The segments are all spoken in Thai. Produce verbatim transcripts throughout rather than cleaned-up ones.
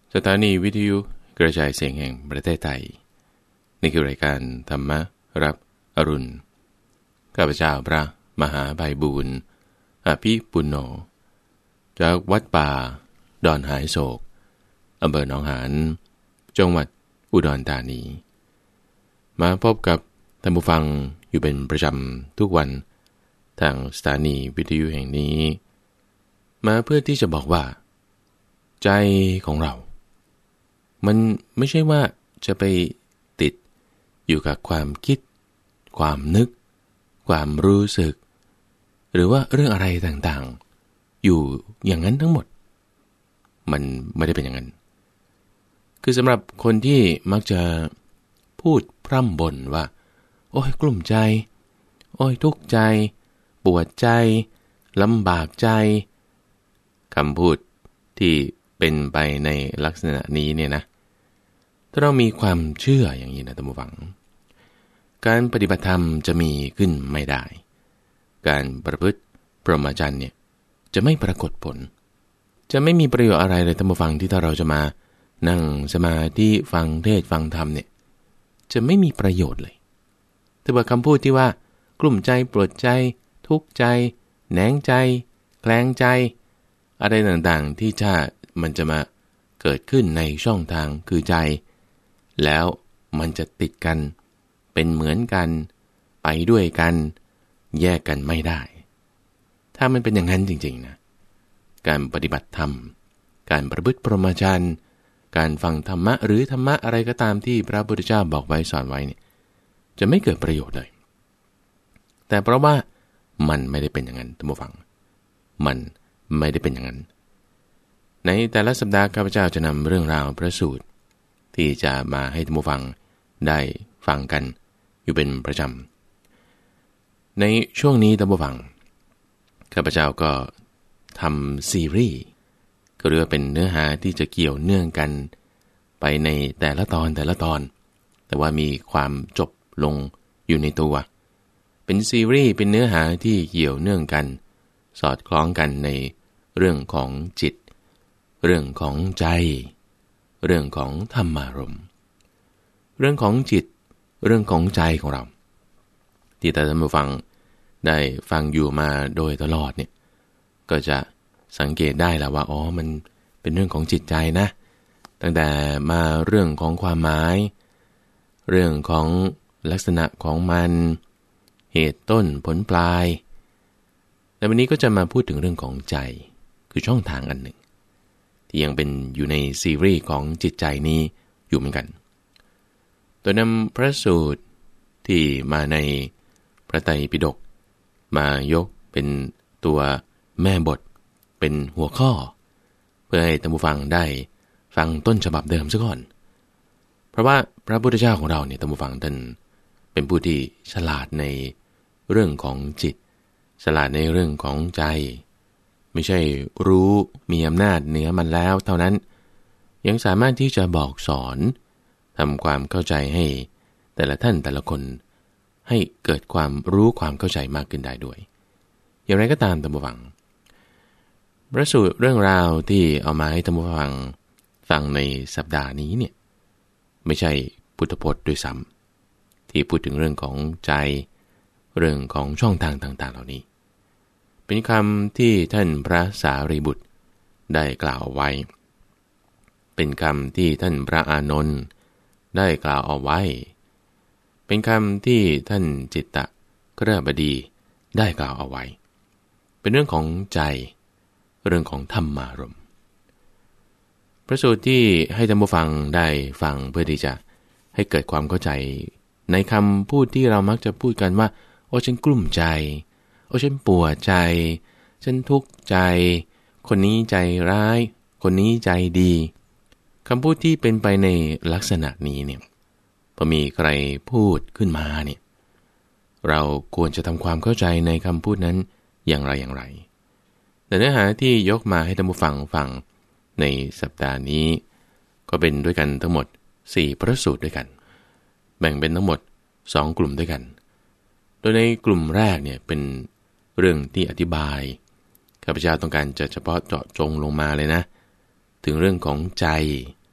สถานีวิทยุกระจายเสียงแห่งประเทศไทยนี่คือรายการธรรมรับอรุณข้าพเจ้าพระมหาไพบูลย์อภิปุณโญจากวัดป่าดอนหายโศกอำเภอหนองหานจังหวัดอุดรธานีมาพบกับท่านผู้ฟังอยู่เป็นประจำทุกวันทางสถานีวิทยุแห่งนี้มาเพื่อที่จะบอกว่าใจของเรามันไม่ใช่ว่าจะไปติดอยู่กับความคิดความนึกความรู้สึกหรือว่าเรื่องอะไรต่างๆอยู่อย่างนั้นทั้งหมดมันไม่ได้เป็นอย่างนั้นคือสำหรับคนที่มักจะพูดพร่ำบ่นว่าโอ้ยกลุ้มใจโอ้ยทุกข์ใจปวดใจลำบากใจคำพูดที่เป็นไปในลักษณะนี้เนี่ยนะถ้าเรามีความเชื่ออย่างนี้นะท่านผู้ฟังการปฏิบัติธรรมจะมีขึ้นไม่ได้การประพฤติพรหมจรรย์เนี่ยจะไม่ปรากฏผลจะไม่มีประโยชน์อะไรเลยท่านผู้ฟังที่ถ้าเราจะมานั่งสมาธิฟังเทศฟังธรรมเนี่ยจะไม่มีประโยชน์เลยแต่ว่าคำพูดที่ว่ากลุ้มใจปวดใจทุกข์ใจแหนงใจแคลงใจอะไรต่างๆที่ถ้ามันจะมาเกิดขึ้นในช่องทางคือใจแล้วมันจะติดกันเป็นเหมือนกันไปด้วยกันแยกกันไม่ได้ถ้ามันเป็นอย่างนั้นจริงๆนะการปฏิบัติธรรมการประพฤติพรหมจรรย์การฟังธรรมะหรือธรรมะอะไรก็ตามที่พระพุทธเจ้าบอกไว้สอนไว้เนี่ยจะไม่เกิดประโยชน์เลยแต่เพราะว่ามันไม่ได้เป็นอย่างนั้นท่านผู้ฟังมันไม่ได้เป็นอย่างนั้นในแต่ละสัปดาห์ข้าพเจ้าจะนำเรื่องราวพระสูตรที่จะมาให้ท่านผู้ฟังได้ฟังกันอยู่เป็นประจำในช่วงนี้ท่านผู้ฟังข้าพเจ้าก็ทำซีรีส์ก็เรียกว่าเป็นเนื้อหาที่จะเกี่ยวเนื่องกันไปในแต่ละตอนแต่ละตอนแต่ว่ามีความจบลงอยู่ในตัวเป็นซีรีส์เป็นเนื้อหาที่เกี่ยวเนื่องกันสอดคล้องกันในเรื่องของจิตเรื่องของใจเรื่องของธรรมารมณ์เรื่องของจิตเรื่องของใจของเราที่ท่านผู้ฟังได้ฟังอยู่มาโดยตลอดเนี่ยก็จะสังเกตได้แล้วว่าอ๋อมันเป็นเรื่องของจิตใจนะตั้งแต่มาเรื่องของความหมายเรื่องของลักษณะของมันเหตุต้นผลปลายแต่วันนี้ก็จะมาพูดถึงเรื่องของใจคือช่องทางอันหนึ่งที่ยังเป็นอยู่ในซีรีส์ของจิตใจนี้อยู่เหมือนกันโดยนำพระสูตรที่มาในพระไตรปิฎกมายกเป็นตัวแม่บทเป็นหัวข้อเพื่อให้ท่านผู้ฟังได้ฟังต้นฉบับเดิมซะก่อนเพราะว่าพระพุทธเจ้าของเราเนี่ยท่านผู้ฟังท่านเป็นผู้ที่ฉลาดในเรื่องของจิตฉลาดในเรื่องของใจไม่ใช่รู้มีอำนาจเหนือมันแล้วเท่านั้นยังสามารถที่จะบอกสอนทำความเข้าใจให้แต่ละท่านแต่ละคนให้เกิดความรู้ความเข้าใจมากขึ้นได้ด้วยอย่างไรก็ตามท่านผู้ฟังพระสูตรเรื่องราวที่เอามาให้ท่านผู้ฟังฟังในสัปดาห์นี้เนี่ยไม่ใช่พุทธพจน์ด้วยซ้ำที่พูดถึงเรื่องของใจเรื่องของช่องทางต่างๆเหล่านี้เป็นคำที่ท่านพระสารีบุตรได้กล่าวไว้เป็นคำที่ท่านพระอานนท์ได้กล่าวเอาไว้เป็นคำที่ท่านจิตตกฤหบดีได้กล่าวเอาไว้เป็นเรื่องของใจเรื่องของธรรมารมณ์พระสูตรที่ให้ท่านผู้ฟังได้ฟังเพื่อที่จะให้เกิดความเข้าใจในคำพูดที่เรามักจะพูดกันว่าโอ้ฉันกลุ้มใจโอ้ฉันปวดใจฉันทุกข์ใจคนนี้ใจร้ายคนนี้ใจดีคำพูดที่เป็นไปในลักษณะนี้เนี่ยพอมีใครพูดขึ้นมาเนี่ยเราควรจะทำความเข้าใจในคำพูดนั้นอย่างไรอย่างไรแต่เนื้อหาที่ยกมาให้ท่านผู้ฟังฟังในสัปดาห์นี้ก็เป็นด้วยกันทั้งหมดสี่พระสูตรด้วยกันแบ่งเป็นทั้งหมดสองกลุ่มด้วยกันโดยในกลุ่มแรกเนี่ยเป็นเรื่องที่อธิบายข้าพเจ้าต้องการจะเฉพาะเจาะจงลงมาเลยนะถึงเรื่องของใจ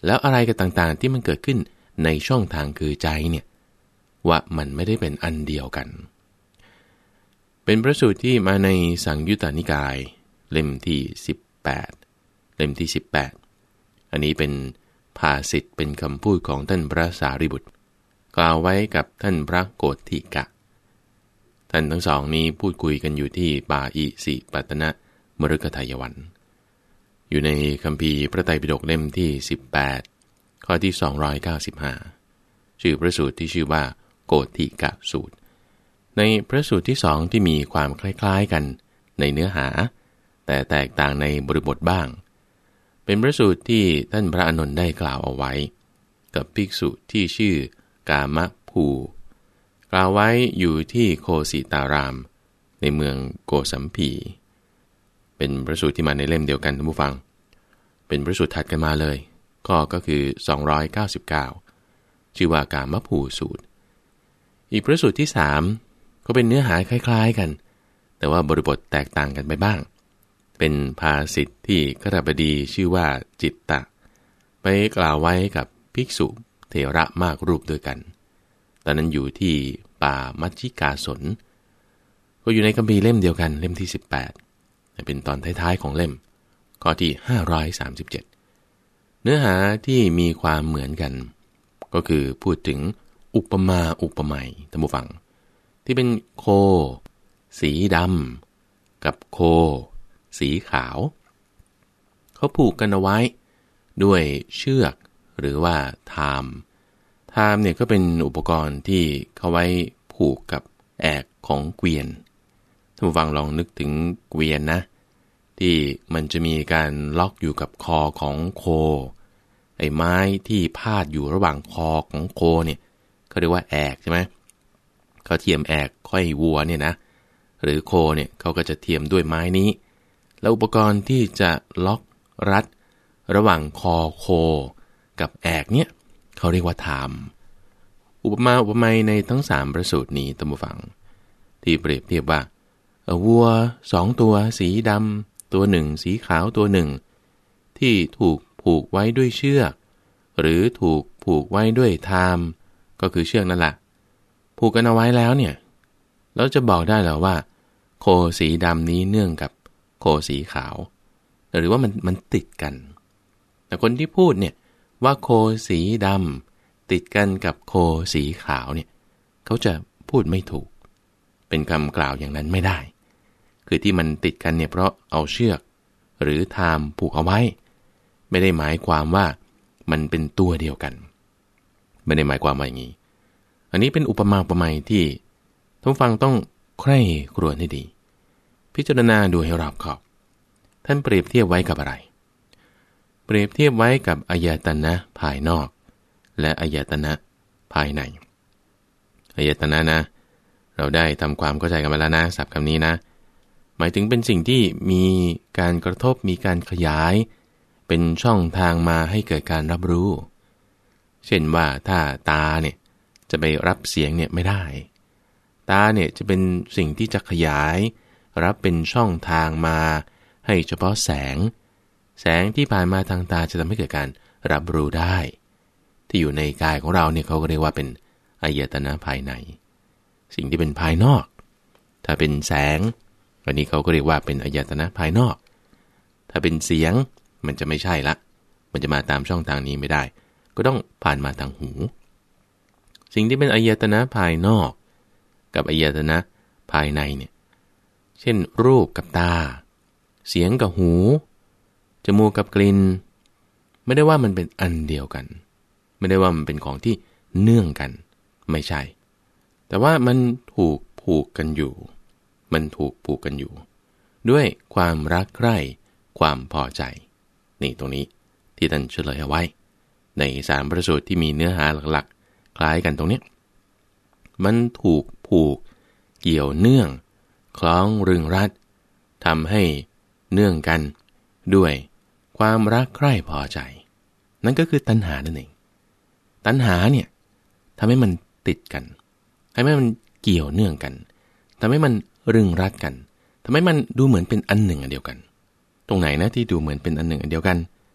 แล้วอะไรกันต่างๆที่มันเกิดขึ้นในช่องทางคือใจเนี่ยว่ามันไม่ได้เป็นอันเดียวกันเป็นพระสูตรที่มาในสังยุตตนิกายเล่มที่สิบแปดเล่มที่สิบแปดอันนี้เป็นภาษิตเป็นคำพูดของท่านพระสารีบุตรกล่าวไว้กับท่านพระโกฏฐิกะท่านทั้งสองนี้พูดคุยกันอยู่ที่ป่าอิสิปตนะมฤคทายวันอยู่ในคัมภีร์พระไตรปิฎกเล่มที่สิบแปดข้อที่สองร้อยเก้าสิบห้าชื่อพระสูตรที่ชื่อว่าโกฏฐิกะสูตรในพระสูตรที่สองที่มีความคล้ายๆกันในเนื้อหาแต่แตกต่างในบริบทบ้างเป็นพระสูตรที่ท่านพระอานนท์ได้กล่าวเอาไว้กับภิกษุที่ชื่อกามภูกล่าวไว้อยู่ที่โคสิตารามในเมืองโกสัมพีเป็นพระสูตรที่มาในเล่มเดียวกันท่านผู้ฟังเป็นพระสูตรถัดกันมาเลยก็ก็คือสองร้อยเก้าสิบเก้าชื่อว่ากามภูสูตรอีกพระสูตรที่สามก็เป็นเนื้อหาคล้ายๆกันแต่ว่าบริบทแตกต่างกันไปบ้างเป็นภาษิตที่คฤบดีชื่อว่าจิตตะไปกล่าวไว้กับภิกษุเถระมากรูปด้วยกันตอนนั้นอยู่ที่ป่ามัชชิกาสนก็อยู่ในคัมภีร์เล่มเดียวกันเล่มที่สิบแปดเป็นตอนท้ายๆของเล่มข้อที่ห้าร้อยสามสิบเจ็ดเนื้อหาที่มีความเหมือนกันก็คือพูดถึงอุปมาอุปไมยท่านผู้ฟังที่เป็นโคสีดำกับโคสีขาวเขาผูกกันเอาไว้ด้วยเชือกหรือว่าทามทามเนี่ยก็เป็นอุปกรณ์ที่เขาไว้ผูกกับแอกของเกวียนท่านผู้ฟังลองนึกถึงเกวียนนะที่มันจะมีการล็อกอยู่กับคอของโคไอ้ไม้ที่พาดอยู่ระหว่างคอของโคเนี่ยเขาเรียกว่าแอกใช่ไหมเขาเทียมแอกค่อยวัวเนี่ยนะหรือโคเนี่ยเขาก็จะเทียมด้วยไม้นี้แล้วอุปกรณ์ที่จะล็อกรัดระหว่างคอโคกับแอกเนี่ยเขาเรียกว่าทามอุปมาอุปไมยในทั้งสามพระสูตรนี้ท่านผู้ฟังที่เปรียบเทียบว่าวัวสองตัวสีดำตัวหนึ่งสีขาวตัวหนึ่งที่ถูกผูกไว้ด้วยเชือกหรือถูกผูกไว้ด้วยทามก็คือเชือกนั่นแหละผูกกันเอาไว้แล้วเนี่ยเราจะบอกได้หรอว่าโคสีดำนี้เนื่องกับโคสีขาวหรือว่ามันมันติดกันแต่คนที่พูดเนี่ยว่าโคสีดำติดกันกับโคสีขาวเนี่ยเขาจะพูดไม่ถูกเป็นคำกล่าวอย่างนั้นไม่ได้คือที่มันติดกันเนี่ยเพราะเอาเชือกหรือทามผูกเอาไว้ไม่ได้หมายความว่ามันเป็นตัวเดียวกันไม่ได้หมายความว่าอย่างนี้อันนี้เป็นอุปมาอุปไมยที่ท่านฟังต้องใคร่ครวญให้ดีพิจารณาดูให้รอบคอบท่านเปรียบเทียบไว้กับอะไรเปรียบเทียบไว้กับอายตนะภายนอกและอายตนะภายในอายตนะนะเราได้ทำความเข้าใจกันมาแล้วนะศัพท์คำนี้นะหมายถึงเป็นสิ่งที่มีการกระทบมีการขยายเป็นช่องทางมาให้เกิดการรับรู้เช่นว่าถ้าตาเนี่ยจะไปรับเสียงเนี่ยไม่ได้ตาเนี่ยจะเป็นสิ่งที่จะขยายรับเป็นช่องทางมาให้เฉพาะแสงแสงที่ผ่านมาทางตาจะทำให้เกิดการรับรู้ได้ที่อยู่ในกายของเราเนี่ยเขาก็เรียกว่าเป็นอายตนะภายในสิ่งที่เป็นภายนอกถ้าเป็นแสงอันนี้เขาก็เรียกว่าเป็นอายตนะภายนอกถ้าเป็นเสียงมันจะไม่ใช่ละมันจะมาตามช่องทางนี้ไม่ได้ก็ต้องผ่านมาทางหูสิ่งที่เป็นอายตนะภายนอกกับอายตนะภายในเนี่ยเช่นรูปกับตาเสียงกับหูจมูกกับกลิ่นไม่ได้ว่ามันเป็นอันเดียวกันไม่ได้ว่ามันเป็นของที่เนื่องกันไม่ใช่แต่ว่ามันถูกผูกกันอยู่มันถูกผูกกันอยู่ด้วยความรักใคร่ความพอใจนี่ตรงนี้ที่ท่านเฉลยเอาไว้ในสามพระสูตรที่มีเนื้อหาหลักๆคล้ายกันตรงนี้มันถูกผูกเกี่ยวเนื่องคล้องรึงรัดทำให้เนื่องกันด้วยความรักใคร่พอใจนั่นก็คือตัณหานั่นเองตัณหาเนี่ยทำให้มันติดกันทำให้มันเกี่ยวเนื่องกันทำให้มันรึงรัดกันทำให้มันดูเหมือนเป็นอันหนึ่งอันเดียวกันตรงไหนนะที่ดูเหมือนเป็นอันหนึ่งอันเดียวกัน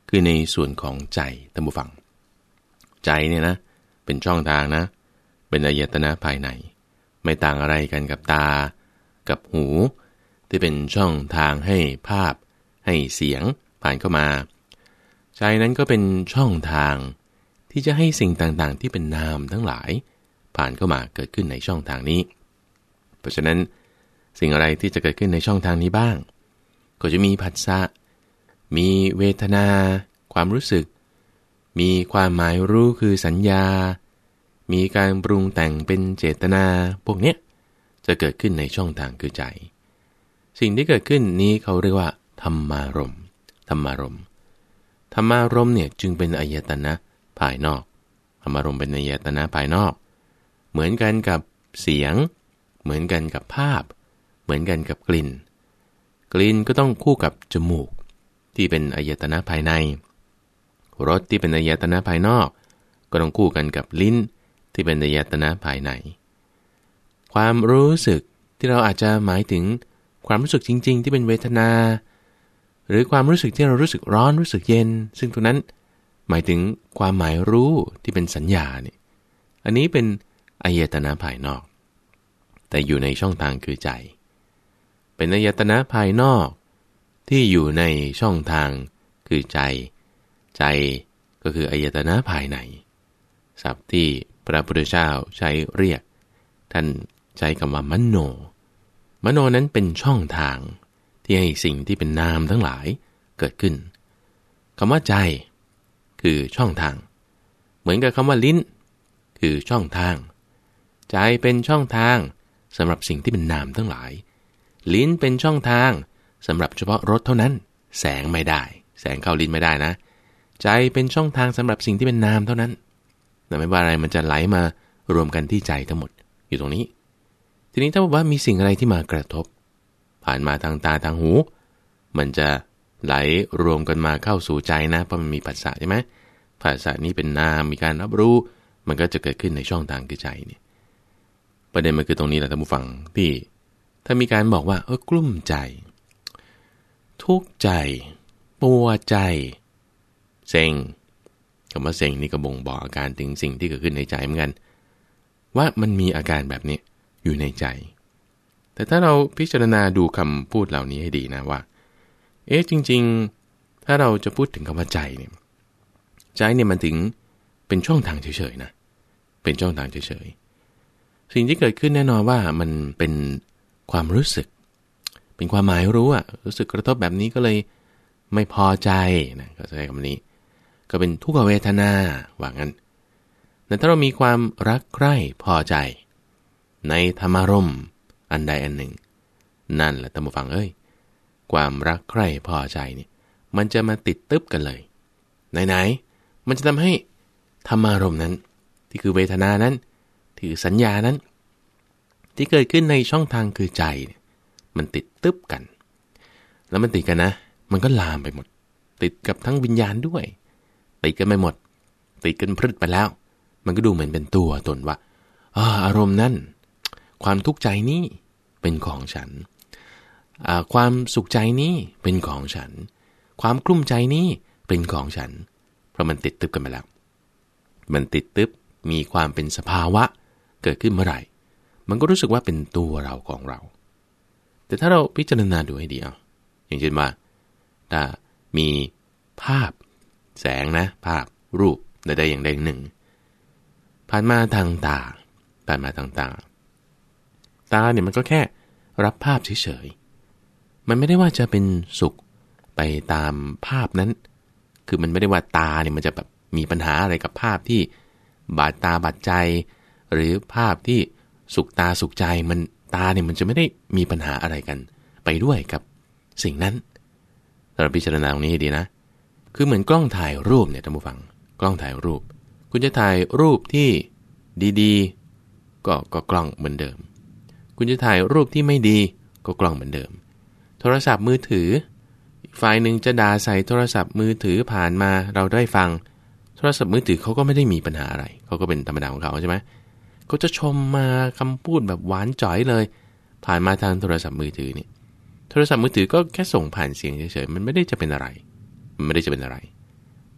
คือในส่วนของใจท่านผู้ฟังใจเนี่ยนะเป็นช่องทางนะเป็นอายตนะภายในไม่ต่างอะไรกันกับตากับหูที่เป็นช่องทางให้ภาพให้เสียงผ่านเข้ามาใจนั้นก็เป็นช่องทางที่จะให้สิ่งต่างๆที่เป็นนามทั้งหลายผ่านเข้ามาเกิดขึ้นในช่องทางนี้เพราะฉะนั้นสิ่งอะไรที่จะเกิดขึ้นในช่องทางนี้บ้างก็จะมีผัสสะมีเวทนาความรู้สึกมีความหมายรู้คือสัญญามีการปรุงแต่งเป็นเจตนาพวกเนี้ยจะเกิดขึ้นในช่องทางคือใจสิ่งที่เกิดขึ้นนี้เขาเรียกว่าธรรมารมณ์ธรรมารมณ์ธรรมารมณ์เนี่ยจึงเป็นอายตนะภายนอกธรรมารมณ์เป็นอายตนะภายนอกเหมือนกันกับเสียงเหมือนกันกับภาพเหมือนกันกับกลิ่นกลิ่นก็ต้องคู่กับจมูกที่เป็นอายตนะภายในรสที่เป็นอายตนะภายนอกก็ต้องคู่กันกับลิ้นที่เป็นอายตนะภายในความรู้สึกที่เราอาจจะหมายถึงความรู้สึกจริงๆที่เป็นเวทนาหรือความรู้สึกที่เรารู้สึกร้อนรู้สึกเย็นซึ่งตรงนั้นหมายถึงความหมายรู้ที่เป็นสัญญาเนี่ยอันนี้เป็นอายตนะภายนอกแต่อยู่ในช่องทางคือใจเป็นอายตนะภายนอกที่อยู่ในช่องทางคือใจใจก็คืออายตนะภายในศัพท์ที่พระพุทธเจ้าใช้เรียกท่านใช้คำว่ามโนมโนนั้นเป็นช่องทางที่ให้สิ่งที่เป็นนามทั้งหลายเกิดขึ้นคำว่าใจคือช่องทางเหมือนกับคำว่าลิ้นคือช่องทางใจเป็นช่องทางสำหรับสิ่งที่เป็นนามทั้งหลายลิ้นเป็นช่องทางสำหรับเฉพาะรสเท่านั้นแสงไม่ได้แสงเข้าลิ้นไม่ได้นะใจเป็นช่องทางสำหรับสิ่งที่เป็นนามเท่านั้นแต่ไม่ว่าอะไรมันจะไหลมารวมกันที่ใจทั้งหมดอยู่ตรงนี้ทีนี้ถ้าบอกว่ามีสิ่งอะไรที่มากระทบผ่านมาทางตาทางหูมันจะไหลรวมกันมาเข้าสู่ใจนะเพราะมันมีผัสสะใช่ไหมผัสสะนี้เป็นนามมีการรับรู้มันก็จะเกิดขึ้นในช่องทางคือใจเนี่ยประเด็นมันคือตรงนี้แหละท่านผู้ฟังที่ถ้ามีการบอกว่าเออกลุ้มใจทุกข์ใจปวดใจเซ็งคำว่าเซ็งนี่ก็บ่งบอกอาการถึงสิ่งที่เกิดขึ้นในใจเหมือนกันว่ามันมีอาการแบบนี้อยู่ในใจแต่ถ้าเราพิจารณาดูคำพูดเหล่านี้ให้ดีนะว่าเอ๊ะจริงๆถ้าเราจะพูดถึงคำว่าใจเนี่ยใจเนี่ยมันถึงเป็นช่องทางเฉยๆนะเป็นช่องทางเฉยๆสิ่งที่เกิดขึ้นแน่นอนว่ามันเป็นความรู้สึกเป็นความหมายรู้อะรู้สึกกระทบแบบนี้ก็เลยไม่พอใจนะก็ใช้คำนี้ก็เป็นทุกขเวทนาว่างั้นแต่ถ้าเรามีความรักใคร่พอใจในธรรมารมณ์อันใดอันหนึ่งนั่นแหละท่านผู้ฟังเอ้ยความรักใคร่พอใจเนี่ยมันจะมาติดตึ๊บกันเลยไหนๆมันจะทำให้ธรรมารมณ์นั้นที่คือเวทนานั้นที่คือสัญญานั้นที่เกิดขึ้นในช่องทางคือใจเนี่ยมันติดตึ๊บกันแล้วมันติดกันนะมันก็ลามไปหมดติดกับทั้งวิญญาณด้วยติดกันไปหมดติดกันพรึดไปแล้วมันก็ดูเหมือนเป็นตัวตนว่าอ่าอารมณ์นั้นความทุกข์ใจนี้เป็นของฉันอ่าความสุขใจนี้เป็นของฉันความกลุ้มใจนี้เป็นของฉันเพราะมันติดตึ๊บกันไปแล้วมันติดตึ๊บมีความเป็นสภาวะเกิดขึ้นเมื่อไหร่มันก็รู้สึกว่าเป็นตัวเราของเราแต่ถ้าเราพิจารณาดูให้ดีเอาอย่างเช่นว่าถ้ามีภาพแสงนะภาพรูปใดๆอย่างใดอย่างหนึ่งผ่านมาทางตาผ่านมาทางตาตาเนี่ยมันก็แค่รับภาพเฉยๆมันไม่ได้ว่าจะเป็นสุขไปตามภาพนั้นคือมันไม่ได้ว่าตาเนี่ยมันจะแบบมีปัญหาอะไรกับภาพที่บาดตาบาดใจหรือภาพที่สุขตาสุขใจมันตาเนี่ยมันจะไม่ได้มีปัญหาอะไรกันไปด้วยกับสิ่งนั้นเราพิจารณาตรงนี้ให้ดีนะคือเหมือนกล้องถ่ายรูปเนี่ยท่านผู้ฟังกล้องถ่ายรูปคุณจะถ่ายรูปที่ดีๆก็ก็กล้องเหมือนเดิมคุณจะถ่ายรูปที่ไม่ดีก็กล้องเหมือนเดิมโทรศัพท์มือถืออีกฝ่ายหนึ่งจะด่าใส่โทรศัพท์มือถือผ่านมาเราได้ฟังโทรศัพท์มือถือเขาก็ไม่ได้มีปัญหาอะไรเขาก็เป็นธรรมดาของเขาใช่ไหมเขาจะชมมาคำพูดแบบหวานจ๋อยเลยผ่านมาทางโทรศัพท์มือถือนี่โทรศัพท์มือถือก็แค่ส่งผ่านเสียงเฉยๆมันไม่ได้จะเป็นอะไรมันไม่ได้จะเป็นอะไร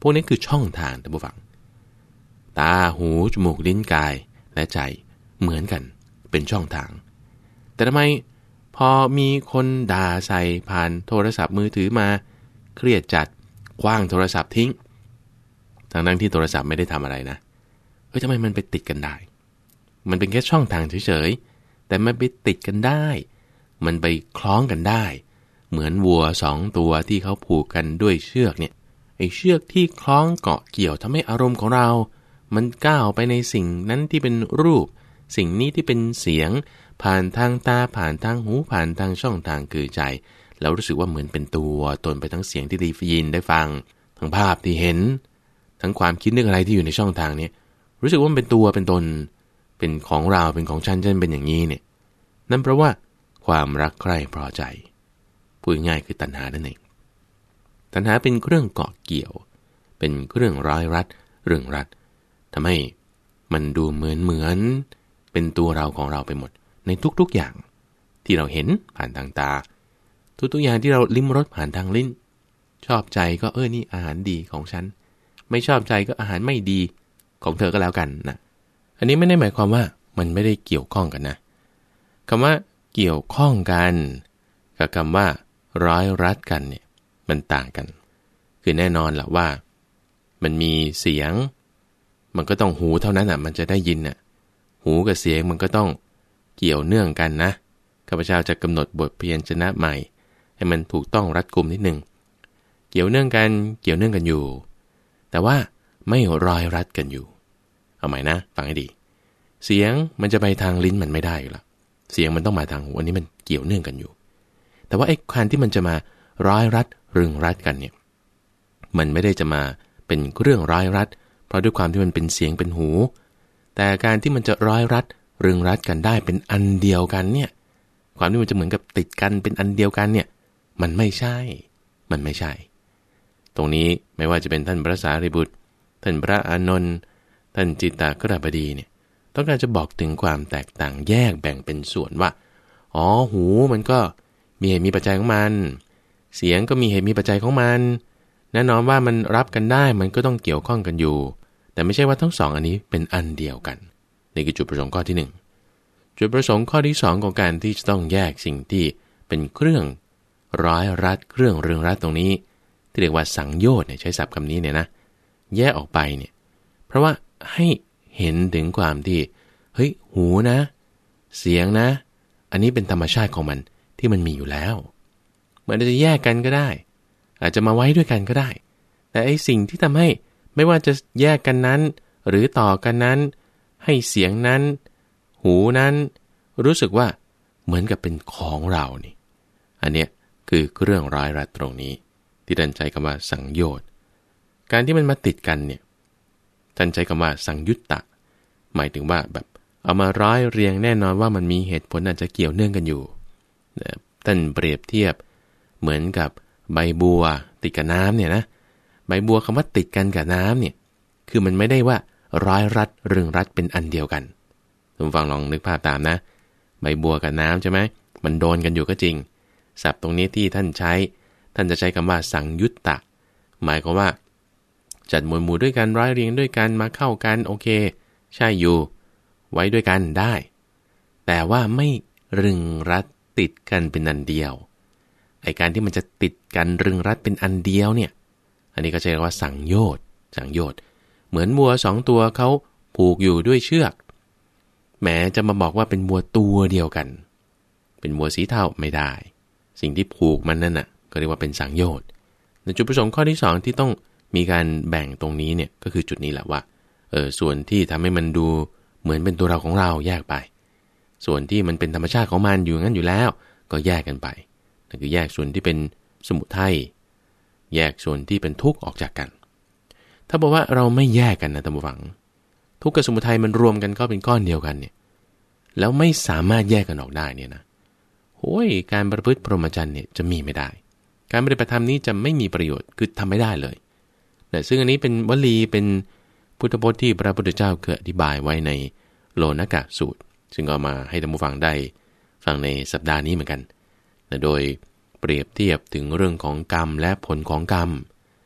พวกนี้คือช่องทางท่านผู้ฟังตาหูจมูกลิ้นกายและใจเหมือนกันเป็นช่องทางแต่ทำไมพอมีคนด่าใส่ผ่านโทรศัพท์มือถือมาเครียดจัดคว้างโทรศัพท์ทิ้งทั้งนั้นที่โทรศัพท์ไม่ได้ทำอะไรนะเฮ้ยทำไมมันไปติดกันได้มันเป็นแค่ช่องทางเฉยๆแต่มันไปติดกันได้มันไปคล้องกันได้เหมือนวัวสองตัวที่เขาผูกกันด้วยเชือกเนี่ยไอ้เชือกที่คล้องเกาะเกี่ยวทำให้อารมณ์ของเรามันก้าวไปในสิ่งนั้นที่เป็นรูปสิ่งนี้ที่เป็นเสียงผ่านทางตาผ่านทางหูผ่านทางช่องทางคือใจแล้วรู้สึกว่าเหมือนเป็นตัวตนไปทั้งเสียงที่ได้ยินได้ฟังทั้งภาพที่เห็นทั้งความคิดนึกอะไรที่อยู่ในช่องทางนี้รู้สึกว่ามันเป็นตัวเป็นตนเป็นของเราเป็นของฉันฉันเป็นอย่างนี้เนี่ยนั่นเพราะว่าความรักใคร่พอใจพูดง่ายคือตัณหานั่นเองตัณหาเป็นเครื่องเกาะเกี่ยวเป็นเครื่องร้อยรัดเรื่องรัดทำให้มันดูเหมือนเหมือนเป็นตัวเราของเราไปหมดในทุกๆอย่างที่เราเห็นผ่านทางตาทุกๆอย่างที่เราลิ้มรสผ่านทางลิ้นชอบใจก็เออนี่อาหารดีของฉันไม่ชอบใจก็อาหารไม่ดีของเธอก็แล้วกันนะอันนี้ไม่ได้หมายความว่ามันไม่ได้เกี่ยวข้องกันนะคำว่าเกี่ยวข้องกันกับคำว่าร้อยรัดกันเนี่ยมันต่างกันคือแน่นอนแหละว่ามันมีเสียงมันก็ต้องหูเท่านั้นอ่ะมันจะได้ยินน่ะหูกับเสียงมันก็ต้องเกี่ยวเนื่องกันนะข้าพเจ้าจะกำหนดบทพยัญชนะใหม่ให้มันถูกต้องรัดกุมนิดนึงเกี่ยวเนื่องกันเกี่ยวเนื่องกันอยู่แต่ว่าไม่ร้อยรัดกันอยู่เอาใหม่นะฟังให้ดีเสียงมันจะไปทางลิ้นมันไม่ได้อยู่แล้วเสียงมันต้องมาทางหูอันนี้มันเกี่ยวเนื่องกันอยู่แต่ว่าไอ้การที่มันจะมาร้อยรัดรึงรัดกันเนี่ยมันไม่ได้จะมาเป็นเรื่องร้อยรัดเพราะด้วยความที่มันเป็นเสียงเป็นหูแต่การที่มันจะร้อยรัดรึงรัดกันได้เป็นอันเดียวกันเนี่ยความที่มันจะเหมือนกับติดกันเป็นอันเดียวกันเนี่ยมันไม่ใช่มันไม่ใช่ตรงนี้ไม่ว่าจะเป็นท่านพระสารีบุตรท่านพระอานนท์ท่านจิตตกฤบดีเนี่ยต้องการจะบอกถึงความแตกต่างแยกแบ่งเป็นส่วนว่าอ๋อหูมันก็มีเหตุมีปัจจัยของมันเสียงก็มีเหตุมีปัจจัยของมันแน่นอนว่ามันรับกันได้มันก็ต้องเกี่ยวข้องกันอยู่แต่ไม่ใช่ว่าทั้งสองอันนี้เป็นอันเดียวกันนี่คือจุดประสงค์ข้อที่หนึ่งจุดประสงค์ข้อที่สองของการที่จะต้องแยกสิ่งที่เป็นเครื่องร้อยรัดเครื่องเรืองรัดตรงนี้ที่เรียกว่าสังโยชน์เนี่ยใช้ศัพท์คำนี้เนี่ยนะแยกออกไปเนี่ยเพราะว่าให้เห็นถึงความที่เฮ้ยหูนะเสียงนะอันนี้เป็นธรรมชาติของมันที่มันมีอยู่แล้วมันจะแยกกันก็ได้อาจจะมาไว้ด้วยกันก็ได้แต่ไอ้สิ่งที่ทำให้ไม่ว่าจะแยกกันนั้นหรือต่อกันนั้นให้เสียงนั้นหูนั้นรู้สึกว่าเหมือนกับเป็นของเรานี่อันเนี้ยคือเรื่องร้ายรัดตรงนี้ที่ท่านใช้คำว่าสังโยชน์การที่มันมาติดกันเนี่ยท่านใช้คำว่าสังยุตตะหมายถึงว่าแบบเอามาร้อยเรียงแน่นอนว่ามันมีเหตุผลอาจจะเกี่ยวเนื่องกันอยู่ท่านเปรียบเทียบเหมือนกับใบบัวติดกับน้ำเนี่ยนะใบบัวคำว่าติดกันกับน้ำเนี่ยคือมันไม่ได้ว่าร้อยรัดเรืองรัดเป็นอันเดียวกันคุณฟังลองนึกภาพตามนะใบบัวกับน้ำใช่ไหมมันโดนกันอยู่ก็จริงศัพท์ตรงนี้ที่ท่านใช้ท่านจะใช้คำว่าสังยุตตะหมายความว่าจัดหมวดหมู่ด้วยกันร้อยเรียงด้วยกันมาเข้ากันโอเคใช่อยู่ไว้ด้วยกันได้แต่ว่าไม่รึงรัดติดกันเป็นอันเดียวไอ้การที่มันจะติดกันรึงรัดเป็นอันเดียวเนี่ยอันนี้ก็ใช้คำว่าสังโยชน์สังโยชน์เหมือนวัวสองตัวเขาผูกอยู่ด้วยเชือกแม้จะมาบอกว่าเป็นวัวตัวเดียวกันเป็นวัวสีเทาไม่ได้สิ่งที่ผูกมันนั่นน่ะก็เรียกว่าเป็นสังโยชน์ในจุดประสงค์ข้อที่สองที่ต้องมีการแบ่งตรงนี้เนี่ยก็คือจุดนี้แหละว่าเออส่วนที่ทำให้มันดูเหมือนเป็นตัวเราของเราแยกไปส่วนที่มันเป็นธรรมชาติของมันอยู่งั้นอยู่แล้วก็แยกกันไปนั่นคือแยกส่วนที่เป็นสมุทัยแยกส่วนที่เป็นทุกข์ออกจากกันถ้าบอกว่าเราไม่แยกกันนะท่านผู้ฟังทุกข์กับสมุทัยมันรวมกันก็เป็นก้อนเดียวกันเนี่ยแล้วไม่สามารถแยกกันออกได้เนี่ยนะโอ้ยการประพฤติพรหมจรรย์เนี่ยจะมีไม่ได้การปฏิบัติธรรมนี้จะไม่มีประโยชน์คือทำไม่ได้เลยนะซึ่งอันนี้เป็นวลีเป็นพุทธพจน์ที่พระพุทธเจ้าเคยอธิบายไว้ในโลนกะสูตรซึ่งเอามาให้ท่านผู้ฟังได้ฟังในสัปดาห์นี้เหมือนกันนะโดยเปรียบเทียบถึงเรื่องของกรรมและผลของกรรม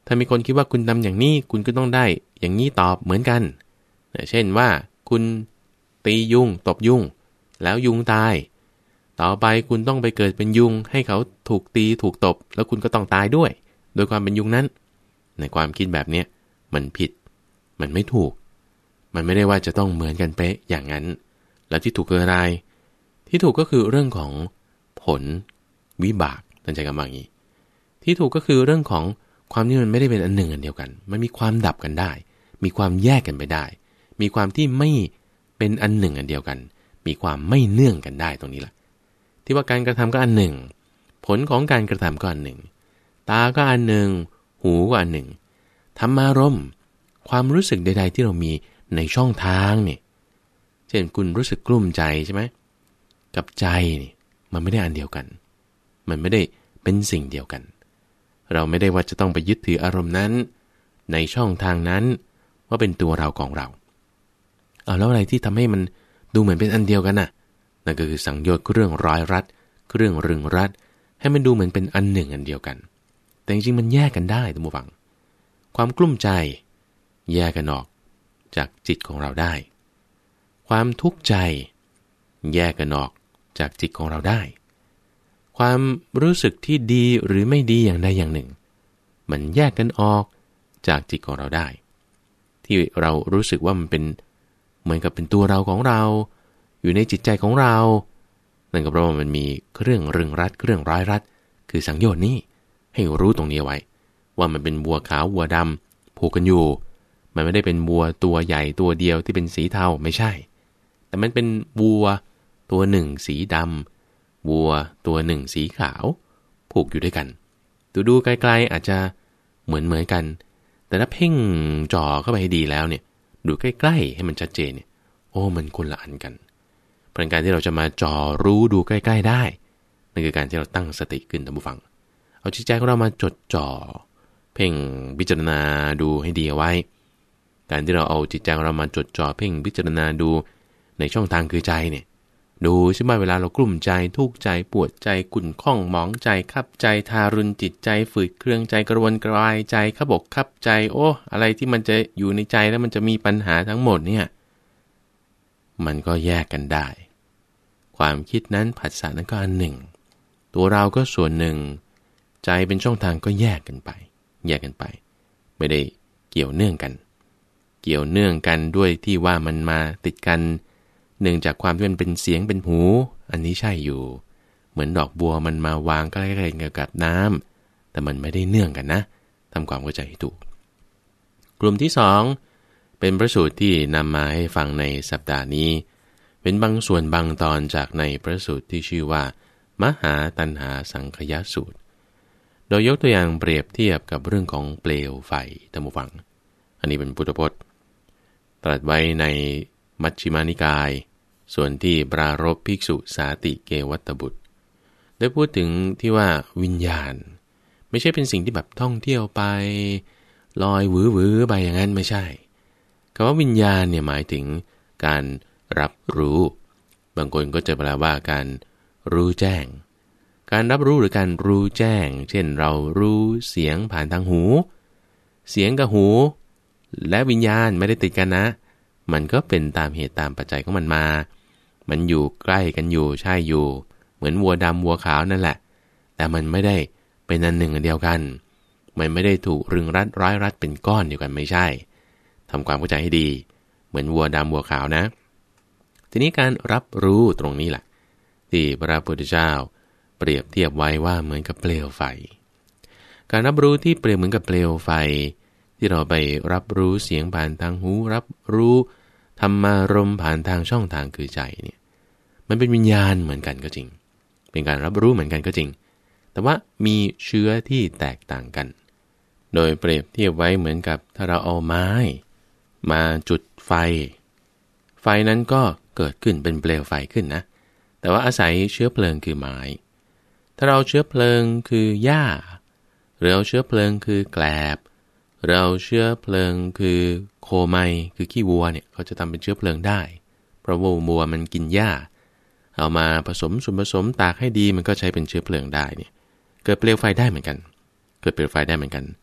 ถ้ามีคนคิดว่าคุณทำอย่างนี้คุณก็ต้องได้อย่างนี้ตอบเหมือนกันเช่นว่าคุณตียุงตบยุงแล้วยุงตายต่อไปคุณต้องไปเกิดเป็นยุงให้เขาถูกตีถูกตบแล้วคุณก็ต้องตายด้วยโดยความเป็นยุงนั้นในความคิดแบบนี้มันผิดมันไม่ถูกมันไม่ได้ว่าจะต้องเหมือนกันเป๊ะอย่างนั้นแล้วที่ถูกคืออะไรที่ถูกก็คือเรื่องของผลวิบากตั้งใจกันมาอย่างนี้ที่ถูกก็คือเรื่องของความที่มันไม่ได้เป็นอันหนึ่งอันเดียวกันมันมีความดับกันได้มีความแยกกันไปได้มีความที่ไม่เป็นอันหนึ่งอันเดียวกันมีความไม่เนื่องกันได้ตรงนี้แหละที่ว่าการกระทำก็อันหนึ่งผลของการกระทำก็อันหนึ่งตาก็อันหนึ่งหูก็อันหนึ่งธรรมารมณ์ความรู้สึกใดๆที่เรามีในช่องทางเนี่ยเช่นคุณรู้สึกกลุ้มใจใช่ไหมกับใจนี่มันไม่ได้อันเดียวกันมันไม่ได้เป็นสิ่งเดียวกันเราไม่ได้ว่าจะต้องไปยึดถืออารมณ์นั้นในช่องทางนั้นว่าเป็นตัวเราของเราเอาแล้วอะไรที่ทำให้มันดูเหมือนเป็นอันเดียวกันน่ะนั่นก็คือสังโยชน์เครื่องร้อยรัดเครื่องรึงรัดให้มันดูเหมือนเป็นอันหนึ่งอันเดียวกันแต่จริงๆมันแยกกันได้ท่านผู้ฟังความกลุ้มใจแยกกันออกจากจิตของเราได้ความทุกข์ใจแยกกันออกจากจิตของเราได้ความรู้สึกที่ดีหรือไม่ดีอย่างใดอย่างหนึ่งมันแยกกันออกจากจิตของเราได้ที่เรารู้สึกว่ามันเป็นเหมือนกับเป็นตัวเราของเราอยู่ในจิตใจของเรานั่นก็เพราะว่ามันมีเครื่องรึงรัดเครื่องร้อยรัดคือสังโยชน์นี้ให้รู้ตรงนี้ไว้ว่ามันเป็นวัวขาววัวดำผูกกันอยู่มันไม่ได้เป็นวัวตัวใหญ่ตัวเดียวที่เป็นสีเทาไม่ใช่แต่มันเป็นวัวตัวหนึ่งสีดำวัวตัวหนึ่งสีขาวผูกอยู่ด้วยกันดูดูไกลๆอาจจะเหมือนเหมือนกันแต่ถ้าเพ่งจ่อเข้าไปให้ดีแล้วเนี่ยดูใกล้ๆให้มันชัดเจนเนี่ยโอ้มันคนละอันกันเพราะการที่เราจะมาจ่อรู้ดูใกล้ๆได้นั่นคือการที่เราตั้งสติขึ้นท่านผู้ฟังเอาจิตใจของเรามาจดจ่อเพ่งพิจารณาดูให้ดีเอาไว้การที่เราเอาจิตใจของเรามาจดจ่อเพ่งพิจารณาดูในช่องทางคือใจเนี่ยดูใช่ไหมเวลาเรากลุ้มใจทุกข์ใจปวดใจขุ่นข้องหมองใจคับใจทารุณจิตใจฝืดเครื่องใจกระวนกระวายใจขบกคับใจโอ้อะไรที่มันจะอยู่ในใจแล้วมันจะมีปัญหาทั้งหมดเนี่ยมันก็แยกกันได้ความคิดนั้นผัสสะนั้นก็อันหนึ่งตัวเราก็ส่วนหนึ่งใจเป็นช่องทางก็แยกกันไปแยกกันไปไม่ได้เกี่ยวเนื่องกันเกี่ยวเนื่องกันด้วยที่ว่ามันมาติดกันเนื่องจากความที่มันเป็นเสียงเป็นหูอันนี้ใช่อยู่เหมือนดอกบัวมันมาวางใกล้ๆกับน้ำแต่มันไม่ได้เนื่องกันนะทำความเข้าใจให้ถูกกลุ่มที่สองเป็นพระสูตรที่นำมาให้ฟังในสัปดาห์นี้เป็นบางส่วนบางตอนจากในพระสูตรที่ชื่อว่ามหาตัณหาสังคยสูตรโดยยกตัวอย่างเปรียบเทียบกับเรื่องของเปลวไฟท่านผู้ฟังอันนี้เป็นพุทธพจน์ตรัสไว้ในมัชฌิมานิกายส่วนที่ปรารภภิกษุสาติเกวัตตบุตรได้พูดถึงที่ว่าวิญญาณไม่ใช่เป็นสิ่งที่แบบท่องเที่ยวไปลอยหวือหวือไปอย่างนั้นไม่ใช่คำว่าวิญญาณเนี่ยหมายถึงการรับรู้บางคนก็จะแปลว่าการรู้แจ้งการรับรู้หรือการรู้แจ้งเช่นเรารู้เสียงผ่านทางหูเสียงกับหูและวิญญาณไม่ได้ติดกันนะมันก็เป็นตามเหตุตามปัจจัยของมันมามันอยู่ใกล้กันอยู่ใช่อยู่เหมือนวัวดำวัวขาวนั่นแหละแต่มันไม่ได้เป็นอันหนึ่งอันเดียวกันมันไม่ได้ถูกรึงรัดร้อยรัดเป็นก้อนเดียวกันไม่ใช่ทำความเข้าใจให้ดีเหมือนวัวดำวัวขาวนะทีนี้การรับรู้ตรงนี้แหละที่พระพุทธเจ้าเปรียบเทียบไว้ว่าเหมือนกับเปลวไฟการรับรู้ที่เปรียบเหมือนกับเปลวไฟที่เราไปรับรู้เสียงผ่านทางหูรับรู้ธรรมารมณ์ผ่านทางช่องทางคือใจเนี่ยมันเป็นวิญญาณเหมือนกันก็จริงเป็นการรับรู้เหมือนกันก็จริงแต่ว่ามีเชื้อที่แตกต่างกันโดยเปรียบเทียบไว้เหมือนกับถ้าเราเอาไม้มาจุดไฟไฟนั้นก็เกิดขึ้นเป็นเปลวไฟขึ้นนะแต่ว่าอาศัยเชื้อเพลิงคือไม้ถ้าเราเชื้อเพลิงคือหญ้าหรือเอาเชื้อเพลิงคือแกลบเราเชื้อเพลิงคือโคไมคือขี้วัวเนี่ยเขาจะทำเป็นเชื้อเพลิงได้เพราะว่าวัวมันกินหญ้าเอามาผสมส่วนผสมตากให้ดีมันก็ใช้เป็นเชื้อเพลิงได้เนี่ยเกิดเปลวไฟได้เหมือนกันเกิดเปลวไฟได้เหมือนกันเพ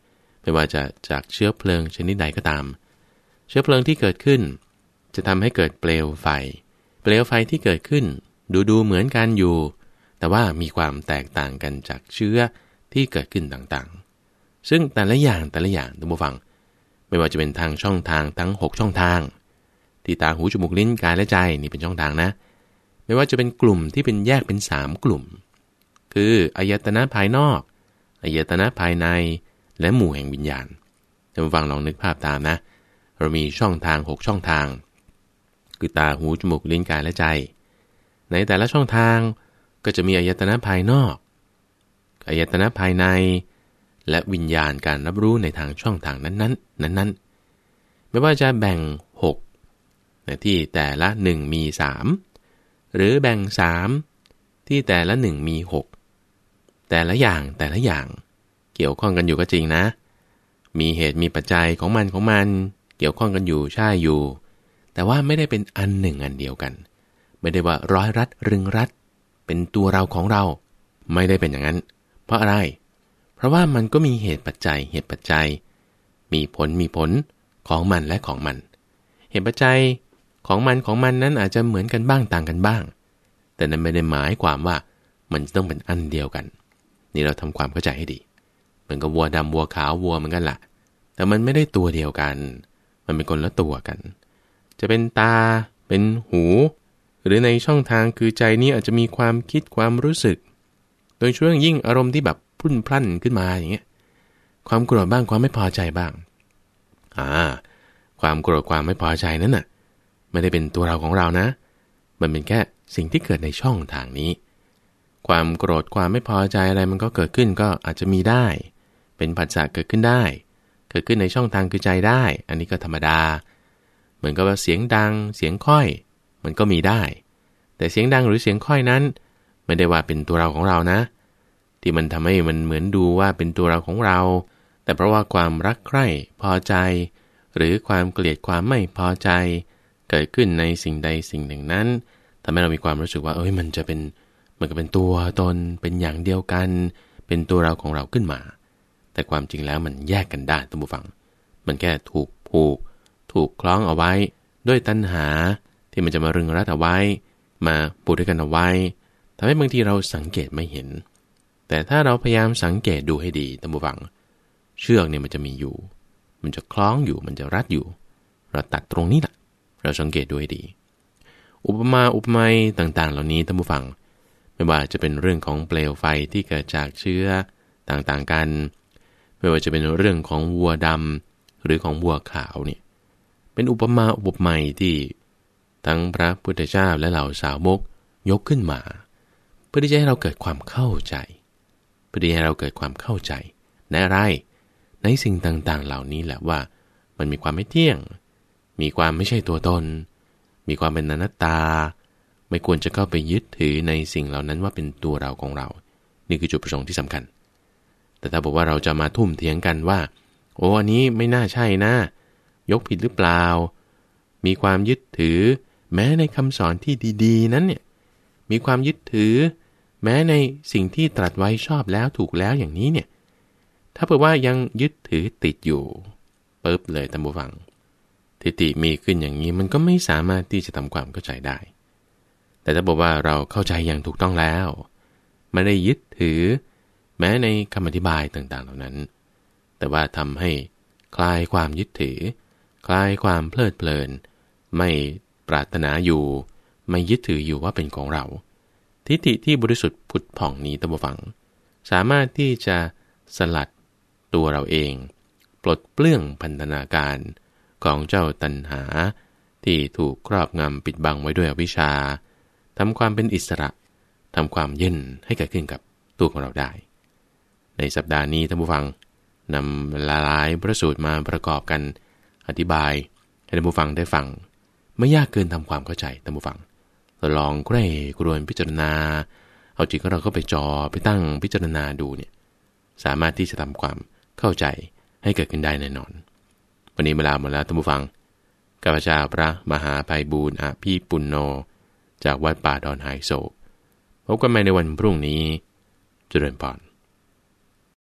ไม่ว่าจะจากเชื้อเพลิงชนิดใดก็ตามเชื้อเพลิงที่เกิดขึ้นจะทำให้เกิดเปลวไฟเปลวไฟที่เกิดขึ้นดูดูเหมือนกันอยู่แต่ว่ามีความแตกต่างกันจากเชื้อที่เกิดขึ้นต่างๆซึ่งแต่ละอย่างแต่ละอย่างท่านผู้ฟังไม่ว่าจะเป็นทางช่องทางทั้งหกช่องทางที่ตาหูจมูกลิ้นกายและใจนี่เป็นช่องทางนะไม่ว่าจะเป็นกลุ่มที่เป็นแยกเป็นสามกลุ่มคืออายตนะภายนอกอายตนะภายในและหมู่แห่งวิญญาณท่านผู้ฟังลองนึกภาพตามนะเรามีช่องทางหกช่องทางคือตาหูจมูกลิ้นกายและใจในแต่ละช่องทางก็จะมีอายตนะภายนอกอายตนะภายในและวิญญาณการรับรู้ในทางช่องทางนั้นๆนั้นๆไม่ว่าจะแบ่งหกนะที่แต่ละหนึ่งมีสามหรือแบ่งสามที่แต่ละหนึ่งมีหกแต่ละอย่างแต่ละอย่างเกี่ยวข้องกันอยู่ก็จริงนะมีเหตุมีปัจจัยของมันของมันเกี่ยวข้องกันอยู่ใช่อยู่แต่ว่าไม่ได้เป็นอันหนึ่งอันเดียวกันไม่ได้ว่าร้อยรัดรึงรัดเป็นตัวเราของเราไม่ได้เป็นอย่างนั้นเพราะอะไรเพราะว่ามันก็มีเหตุปัจจัยเหตุปัจจัยมีผลมีผลของมันและของมันเหตุปัจจัยของมันของมันนั้นอาจจะเหมือนกันบ้างต่างกันบ้างแต่นั้นไม่ได้หมายความว่ามันจะต้องเป็นอันเดียวกันนี่เราทำความเข้าใจให้ดีเหมือนกับวัวดำวัวขาววัวเหมือนกันแหละแต่มันไม่ได้ตัวเดียวกันมันเป็นคนละตัวกันจะเป็นตาเป็นหูหรือในช่องทางคือใจนี้อาจจะมีความคิดความรู้สึกโดยเฉพาะยิ่งอารมณ์ที่แบบพรุ่นพลั่นขึ้นมาอย่างเงี้ยความโกรธบ้างความไม่พอใจบ้างอ่าความโกรธความไม่พอใจนั้นน่ะไม่ได้เป็นตัวเราของเรานะมันเป็นแค่สิ่งที่เกิดในช่องทางนี้ความโกรธความไม่พอใจอะไรมันก็เกิดขึ้นก็อาจจะมีได้เป็นผัสสะเกิดขึ้นได้เกิดขึ้นในช่องทางคือใจได้อันนี้ก็ธรรมดาเหมือนกับว่าเสียงดังเสียงค่อยมันก็มีได้แต่เสียงดังหรือเสียงค่อยนั้นไม่ได้ว่าเป็นตัวเราของเรานะที่มันทำให้มันเหมือนดูว่าเป็นตัวเราของเราแต่เพราะว่าความรักใคร่พอใจหรือความเกลียดความไม่พอใจเกิดขึ้นในสิ่งใดสิ่งหนึ่งนั้นทำให้เรามีความรู้สึกว่าเอ้ยมันจะเป็นมันก็เป็นตัวตนเป็นอย่างเดียวกันเป็นตัวเราของเราขึ้นมาแต่ความจริงแล้วมันแยกกันได้ท่านผู้ฟังมันแค่ถูกผูกถูกคล้องเอาไว้ด้วยตัณหาที่มันจะมารึงรัดเอาไว้มาผูกด้วยกันเอาไว้ทำให้บางทีเราสังเกตไม่เห็นแต่ถ้าเราพยายามสังเกตดูให้ดีท่านผู้ฟังเชือกเนี่ยมันจะมีอยู่มันจะคล้องอยู่มันจะรัดอยู่เราตัดตรงนี้แหละเราสังเกตดูให้ดีอุปมาอุปไมยต่างๆเหล่านี้ท่านผู้ฟังไม่ว่าจะเป็นเรื่องของเปลวไฟที่เกิดจากเชื้อต่างๆกันไม่ว่าจะเป็นเรื่องของวัวดำหรือของวัวขาวเนี่ยเป็นอุปมาอุปไมยที่ทั้งพระพุทธเจ้าและเหล่าสาวกยกขึ้นมาเพื่อที่จะให้เราเกิดความเข้าใจเพื่อที่ให้เราเกิดความเข้าใจในอะไรในสิ่งต่างๆเหล่านี้แหละว่ามันมีความไม่เที่ยงมีความไม่ใช่ตัวตนมีความเป็นอนัตตาไม่ควรจะเข้าไปยึดถือในสิ่งเหล่านั้นว่าเป็นตัวเราของเรานี่คือจุดประสงค์ที่สำคัญแต่ถ้าบอกว่าเราจะมาทุ่มเถียงกันว่าโอ้อันนี้ไม่น่าใช่นะยกผิดหรือเปล่ามีความยึดถือแม้ในคำสอนที่ดีๆนั้นเนี่ยมีความยึดถือแม้ในสิ่งที่ตรัสไว้ชอบแล้วถูกแล้วอย่างนี้เนี่ยถ้าเผื่อว่ายังยึดถือติดอยู่ปึ๊บเลยท่านผู้ฟังทิฏฐิมีขึ้นอย่างนี้มันก็ไม่สามารถที่จะทำความเข้าใจได้แต่ถ้าบอกว่าเราเข้าใจอย่างถูกต้องแล้วไม่ได้ยึดถือแม้ในคำอธิบายต่างๆเหล่านั้นแต่ว่าทำให้คลายความยึดถือคลายความเพลิดเพลินไม่ปรารถนาอยู่ไม่ยึดถืออยู่ว่าเป็นของเราทิฏฐิที่บริสุทธิ์ผุดผ่องนี้ท่านผู้ฟังสามารถที่จะสลัดตัวเราเองปลดเปลื้องพันธนาการของเจ้าตัณหาที่ถูกครอบงำปิดบังไว้ด้วยอวิชชาทำความเป็นอิสระทำความเย็นให้เกิดขึ้นกับตัวของเราได้ในสัปดาห์นี้ท่านผู้ฟังนำหลายๆพระสูตรมาประกอบกันอธิบายให้ท่านผู้ฟังได้ฟังไม่ยากเกินทำความเข้าใจท่านผู้ฟังเราลองใคร่ครวญพิจารณาเอาจิตของเราเข้าไปจ่อไปตั้งพิจารณาดูเนี่ยสามารถที่จะทำความเข้าใจให้เกิดขึ้นได้แน่นอนวันนี้เวลาหมดแล้วท่านผู้ฟังข้าพเจ้าพระมหาไพบูลย์อภิปุณโญจากวัดป่าดอนไฮโศกพบกันใหม่ในวันพรุ่งนี้เจริญพร